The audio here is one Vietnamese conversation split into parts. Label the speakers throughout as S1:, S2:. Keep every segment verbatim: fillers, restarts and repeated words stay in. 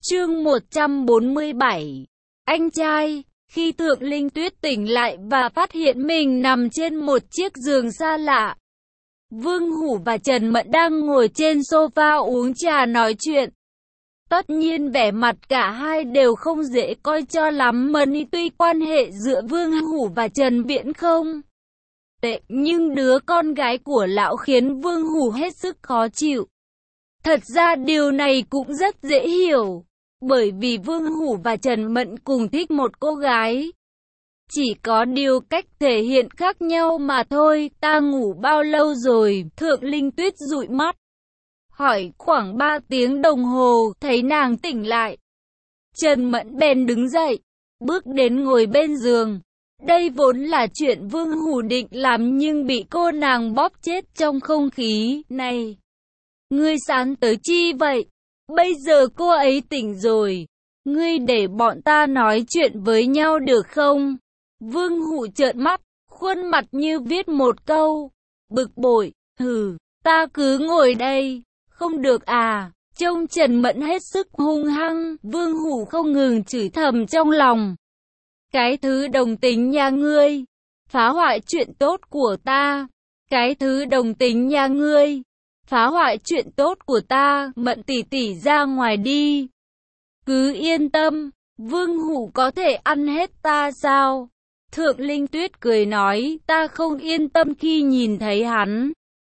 S1: Chương một trăm bốn mươi bảy. Anh trai. Khi Thượng Linh Tuyết tỉnh lại và phát hiện mình nằm trên một chiếc giường xa lạ, Vương Hủ và Trần Mận đang ngồi trên sofa uống trà nói chuyện. Tất nhiên vẻ mặt cả hai đều không dễ coi cho lắm, Mani tuy quan hệ giữa Vương Hủ và Trần Viễn không tệ, nhưng đứa con gái của lão khiến Vương Hủ hết sức khó chịu. Thật ra điều này cũng rất dễ hiểu, bởi vì Vương Hủ và Trần Mận cùng thích một cô gái. Chỉ có điều cách thể hiện khác nhau mà thôi. Ta ngủ bao lâu rồi? Thượng Linh Tuyết dụi mắt hỏi. Khoảng ba tiếng đồng hồ. Thấy nàng tỉnh lại, Trần Mận bèn đứng dậy, bước đến ngồi bên giường. Đây vốn là chuyện Vương Hủ định làm nhưng bị cô nàng bóp chết trong không khí này. Ngươi sáng tới chi vậy? Bây giờ cô ấy tỉnh rồi, ngươi để bọn ta nói chuyện với nhau được không? Vương Hủ trợn mắt, khuôn mặt như viết một câu bực bội. Hừ, ta cứ ngồi đây, không được à? Trông Trần Mận hết sức hung hăng, Vương Hủ không ngừng chửi thầm trong lòng. Cái thứ đồng tính nhà ngươi, phá hoại chuyện tốt của ta. Cái thứ đồng tính nhà ngươi, phá hoại chuyện tốt của ta. Mận tỷ tỷ ra ngoài đi. Cứ yên tâm, Vương Hủ có thể ăn hết ta sao? Thượng Linh Tuyết cười nói. Ta không yên tâm khi nhìn thấy hắn.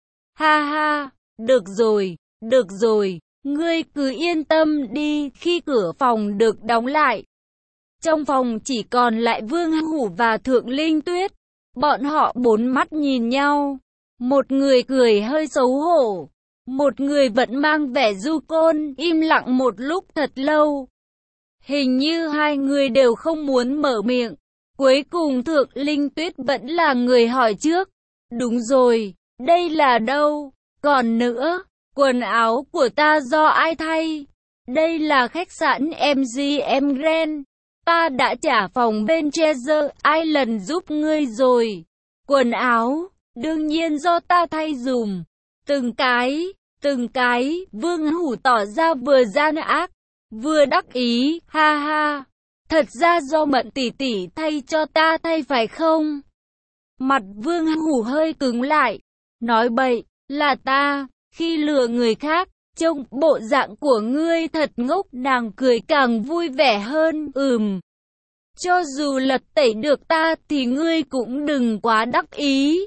S1: Ha ha, được rồi, được rồi, ngươi cứ yên tâm đi. Khi cửa phòng được đóng lại, trong phòng chỉ còn lại Vương Hủ và Thượng Linh Tuyết. Bọn họ bốn mắt nhìn nhau. Một người cười hơi xấu hổ, một người vẫn mang vẻ du côn, im lặng một lúc thật lâu. Hình như hai người đều không muốn mở miệng. Cuối cùng Thượng Linh Tuyết vẫn là người hỏi trước. Đúng rồi, đây là đâu? Còn nữa, quần áo của ta do ai thay? Đây là khách sạn em giê em Grand. Ta đã trả phòng bên Treasure Island giúp ngươi rồi. Quần áo, đương nhiên do ta thay dùm. Từng cái, từng cái, Vương Hủ tỏ ra vừa gian ác, vừa đắc ý. Ha ha, thật ra do Mận tỷ tỷ thay cho ta thay phải không? Mặt Vương Hủ hơi cứng lại, nói bậy, là ta, khi lừa người khác. Trông bộ dạng của ngươi thật ngốc. Nàng cười càng vui vẻ hơn. Ừm, cho dù lật tẩy được ta thì ngươi cũng đừng quá đắc ý.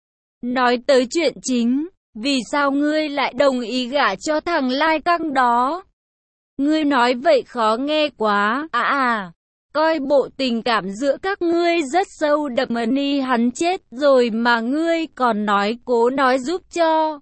S1: Nói tới chuyện chính, vì sao ngươi lại đồng ý gả cho thằng Lai Căng đó? Ngươi nói vậy khó nghe quá. À à, coi bộ tình cảm giữa các ngươi rất sâu đậm. Mani hắn chết rồi mà ngươi còn nói cố nói giúp cho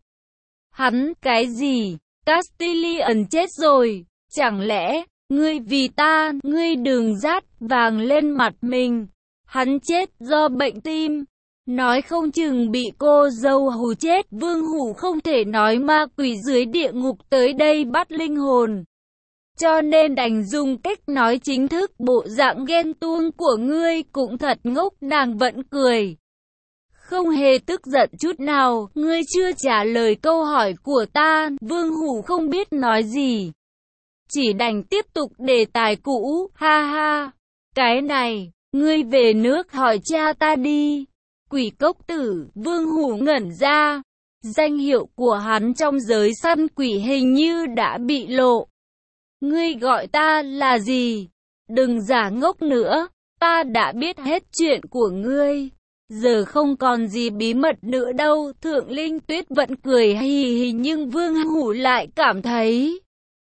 S1: hắn. Cái gì? Castilian chết rồi? Chẳng lẽ ngươi vì ta, ngươi đừng dát vàng lên mặt mình. Hắn chết do bệnh tim, nói không chừng bị cô dâu hù chết. Vương Hủ không thể nói ma quỷ dưới địa ngục tới đây bắt linh hồn, cho nên đành dùng cách nói chính thức. Bộ dạng ghen tuông của ngươi cũng thật ngốc. Nàng vẫn cười, không hề tức giận chút nào. Ngươi chưa trả lời câu hỏi của ta. Vương Hủ không biết nói gì, chỉ đành tiếp tục đề tài cũ. Ha ha, cái này, ngươi về nước hỏi cha ta đi. Quỷ cốc tử. Vương Hủ ngẩn ra, danh hiệu của hắn trong giới săn quỷ hình như đã bị lộ. Ngươi gọi ta là gì? Đừng giả ngốc nữa, ta đã biết hết chuyện của ngươi, giờ không còn gì bí mật nữa đâu. Thượng Linh Tuyết vẫn cười hì hì nhưng Vương Hủ lại cảm thấy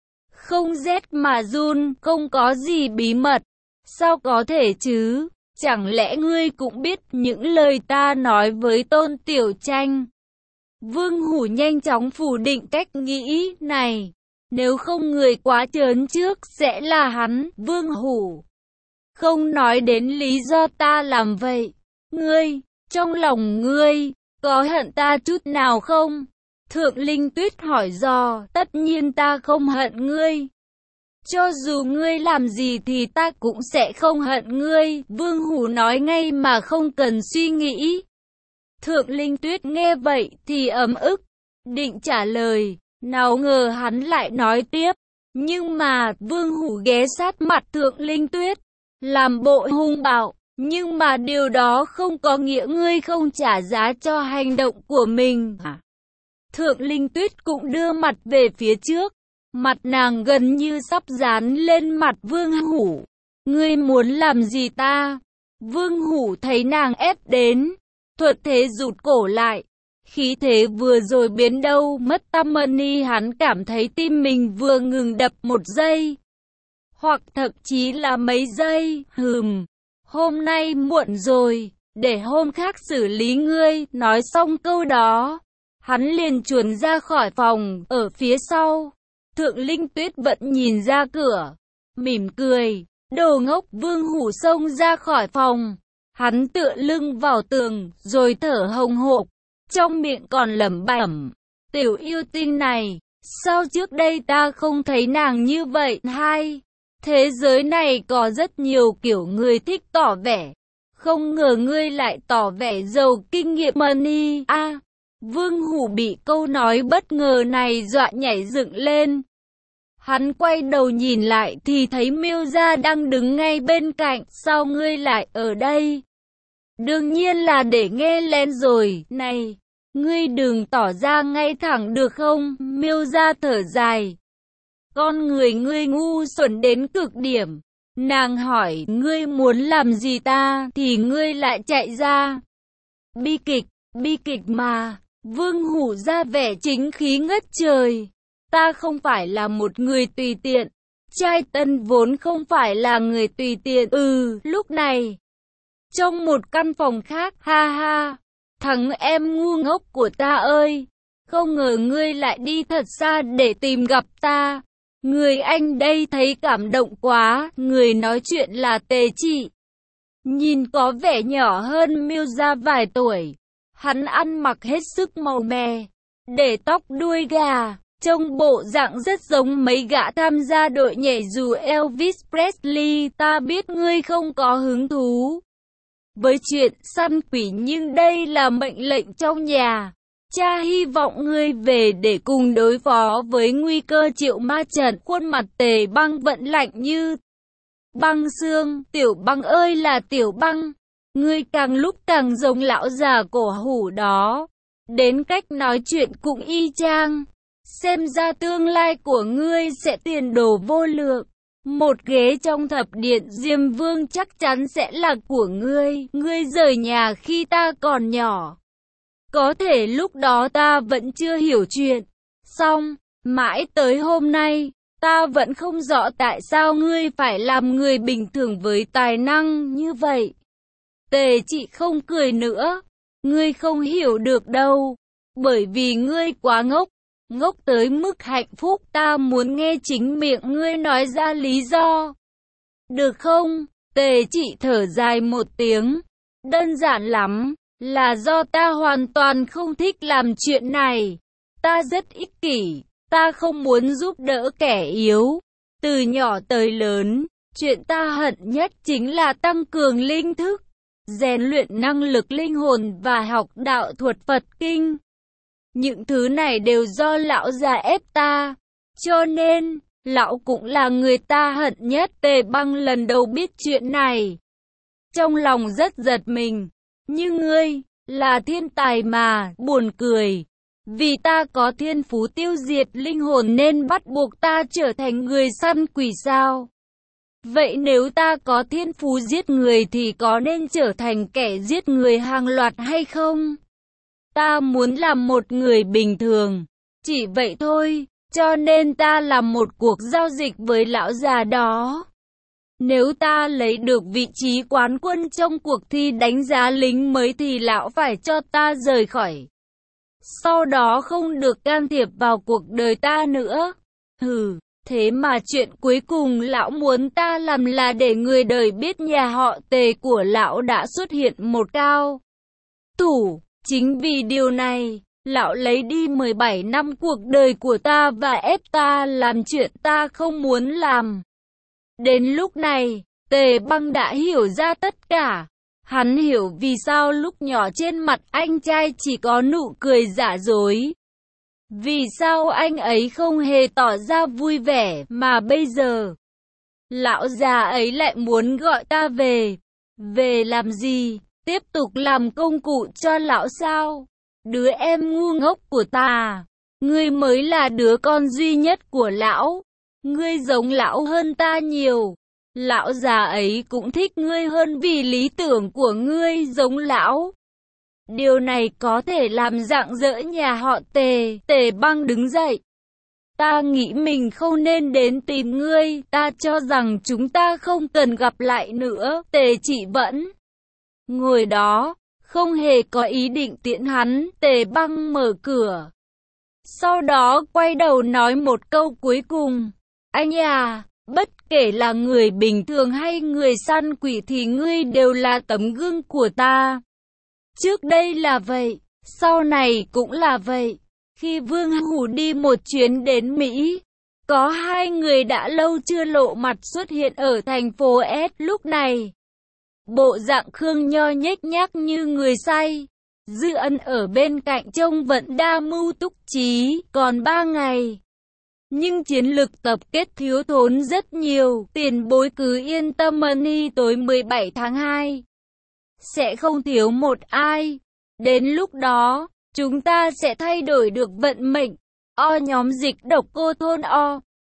S1: không rét mà run. Không có gì bí mật, sao có thể chứ? Chẳng lẽ ngươi cũng biết những lời ta nói với Tôn Tiểu Tranh? Vương Hủ nhanh chóng phủ định cách nghĩ này. Nếu không người quá trớn trước sẽ là hắn. Vương Hủ không nói đến lý do ta làm vậy. Ngươi, trong lòng ngươi, có hận ta chút nào không? Thượng Linh Tuyết hỏi dò. Tất nhiên ta không hận ngươi. Cho dù ngươi làm gì thì ta cũng sẽ không hận ngươi. Vương Hủ nói ngay mà không cần suy nghĩ. Thượng Linh Tuyết nghe vậy thì ấm ức, định trả lời. Nào ngờ hắn lại nói tiếp. Nhưng mà, Vương Hủ ghé sát mặt Thượng Linh Tuyết, làm bộ hung bạo. Nhưng mà điều đó không có nghĩa ngươi không trả giá cho hành động của mình. Thượng Linh Tuyết cũng đưa mặt về phía trước. Mặt nàng gần như sắp dán lên mặt Vương Hủ. Ngươi muốn làm gì ta? Vương Hủ thấy nàng ép đến. Thuận thế rụt cổ lại. Khí thế vừa rồi biến đâu mất tâm ni, hắn cảm thấy tim mình vừa ngừng đập một giây. Hoặc thậm chí là mấy giây. Hừm. Hôm nay muộn rồi, để hôm khác xử lý ngươi. Nói xong câu đó, hắn liền chuồn ra khỏi phòng. Ở phía sau, Thượng Linh Tuyết vẫn nhìn ra cửa, mỉm cười. Đồ ngốc! Vương Hủ xông ra khỏi phòng. Hắn tựa lưng vào tường, rồi thở hồng hộc, trong miệng còn lẩm bẩm: tiểu yêu tinh này, sao trước đây ta không thấy nàng như vậy? Hai, thế giới này có rất nhiều kiểu người thích tỏ vẻ. Không ngờ ngươi lại tỏ vẻ giàu kinh nghiệm money. A, à, Vương Hủ bị câu nói bất ngờ này dọa nhảy dựng lên. Hắn quay đầu nhìn lại thì thấy Miêu Gia đang đứng ngay bên cạnh. Sao ngươi lại ở đây? Đương nhiên là để nghe lén rồi. Này, ngươi đừng tỏ ra ngay thẳng được không? Miêu Gia thở dài. Con người ngươi ngu xuẩn đến cực điểm. Nàng hỏi, ngươi muốn làm gì ta, thì ngươi lại chạy ra. Bi kịch, bi kịch mà. Vương Hủ ra vẻ chính khí ngất trời. Ta không phải là một người tùy tiện. Trai Tân vốn không phải là người tùy tiện. Ừ, lúc này, trong một căn phòng khác, ha ha. Thằng em ngu ngốc của ta ơi. Không ngờ ngươi lại đi thật xa để tìm gặp ta. Người anh đây thấy cảm động quá. Người nói chuyện là Tề Trị. Nhìn có vẻ nhỏ hơn Miêu Gia vài tuổi. Hắn ăn mặc hết sức màu mè, để tóc đuôi gà, trông bộ dạng rất giống mấy gã tham gia đội nhảy dù Elvis Presley. Ta biết ngươi không có hứng thú với chuyện săn quỷ, nhưng đây là mệnh lệnh trong nhà. Cha hy vọng ngươi về để cùng đối phó với nguy cơ triệu ma trận. Khuôn mặt Tề Băng vẫn lạnh như băng xương. Tiểu Băng ơi là Tiểu Băng, ngươi càng lúc càng giống lão già cổ hủ đó. Đến cách nói chuyện cũng y chang. Xem ra tương lai của ngươi sẽ tiền đồ vô lượng. Một ghế trong thập điện Diêm Vương chắc chắn sẽ là của ngươi. Ngươi rời nhà khi ta còn nhỏ. Có thể lúc đó ta vẫn chưa hiểu chuyện. Xong, mãi tới hôm nay, ta vẫn không rõ tại sao ngươi phải làm người bình thường với tài năng như vậy. Tề Trị không cười nữa. Ngươi không hiểu được đâu. Bởi vì ngươi quá ngốc. Ngốc tới mức hạnh phúc. Ta muốn nghe chính miệng ngươi nói ra lý do. Được không? Tề Trị thở dài một tiếng. Đơn giản lắm. Là do ta hoàn toàn không thích làm chuyện này. Ta rất ích kỷ. Ta không muốn giúp đỡ kẻ yếu. Từ nhỏ tới lớn, chuyện ta hận nhất chính là tăng cường linh thức, rèn luyện năng lực linh hồn và học đạo thuật Phật Kinh. Những thứ này đều do lão già ép ta. Cho nên, lão cũng là người ta hận nhất. Tề Băng lần đầu biết chuyện này, trong lòng rất giật mình. Như ngươi, là thiên tài mà, buồn cười. Vì ta có thiên phú tiêu diệt linh hồn nên bắt buộc ta trở thành người săn quỷ sao? Vậy nếu ta có thiên phú giết người thì có nên trở thành kẻ giết người hàng loạt hay không? Ta muốn làm một người bình thường. Chỉ vậy thôi, cho nên ta làm một cuộc giao dịch với lão già đó. Nếu ta lấy được vị trí quán quân trong cuộc thi đánh giá lính mới thì lão phải cho ta rời khỏi. Sau đó không được can thiệp vào cuộc đời ta nữa. Hừ, thế mà chuyện cuối cùng lão muốn ta làm là để người đời biết nhà họ Tề của lão đã xuất hiện một cao thủ. Chính vì điều này, lão lấy đi mười bảy năm cuộc đời của ta và ép ta làm chuyện ta không muốn làm. Đến lúc này, Tề Băng đã hiểu ra tất cả. Hắn hiểu vì sao lúc nhỏ trên mặt anh trai chỉ có nụ cười giả dối. Vì sao anh ấy không hề tỏ ra vui vẻ, mà bây giờ lão già ấy lại muốn gọi ta về? Về làm gì? Tiếp tục làm công cụ cho lão sao? Đứa em ngu ngốc của ta, ngươi mới là đứa con duy nhất của lão. Ngươi giống lão hơn ta nhiều. Lão già ấy cũng thích ngươi hơn vì lý tưởng của ngươi giống lão. Điều này có thể làm rạng rỡ nhà họ Tề. Tề Băng đứng dậy. Ta nghĩ mình không nên đến tìm ngươi. Ta cho rằng chúng ta không cần gặp lại nữa. Tề Chỉ vẫn ngồi đó, không hề có ý định tiễn hắn. Tề Băng mở cửa, sau đó quay đầu nói một câu cuối cùng. Anh à, bất kể là người bình thường hay người săn quỷ thì ngươi đều là tấm gương của ta. Trước đây là vậy, sau này cũng là vậy. Khi Vương Hủ đi một chuyến đến Mỹ, có hai người đã lâu chưa lộ mặt xuất hiện ở thành phố S lúc này. Bộ dạng Khương Nho nhếch nhác như người say. Dư Ân ở bên cạnh trông vẫn đa mưu túc trí. Còn ba ngày, nhưng chiến lực tập kết thiếu thốn rất nhiều. Tiền bối cứ yên tâm, Money tối mười bảy tháng hai sẽ không thiếu một ai. Đến lúc đó, chúng ta sẽ thay đổi được vận mệnh. O nhóm dịch độc cô thôn O.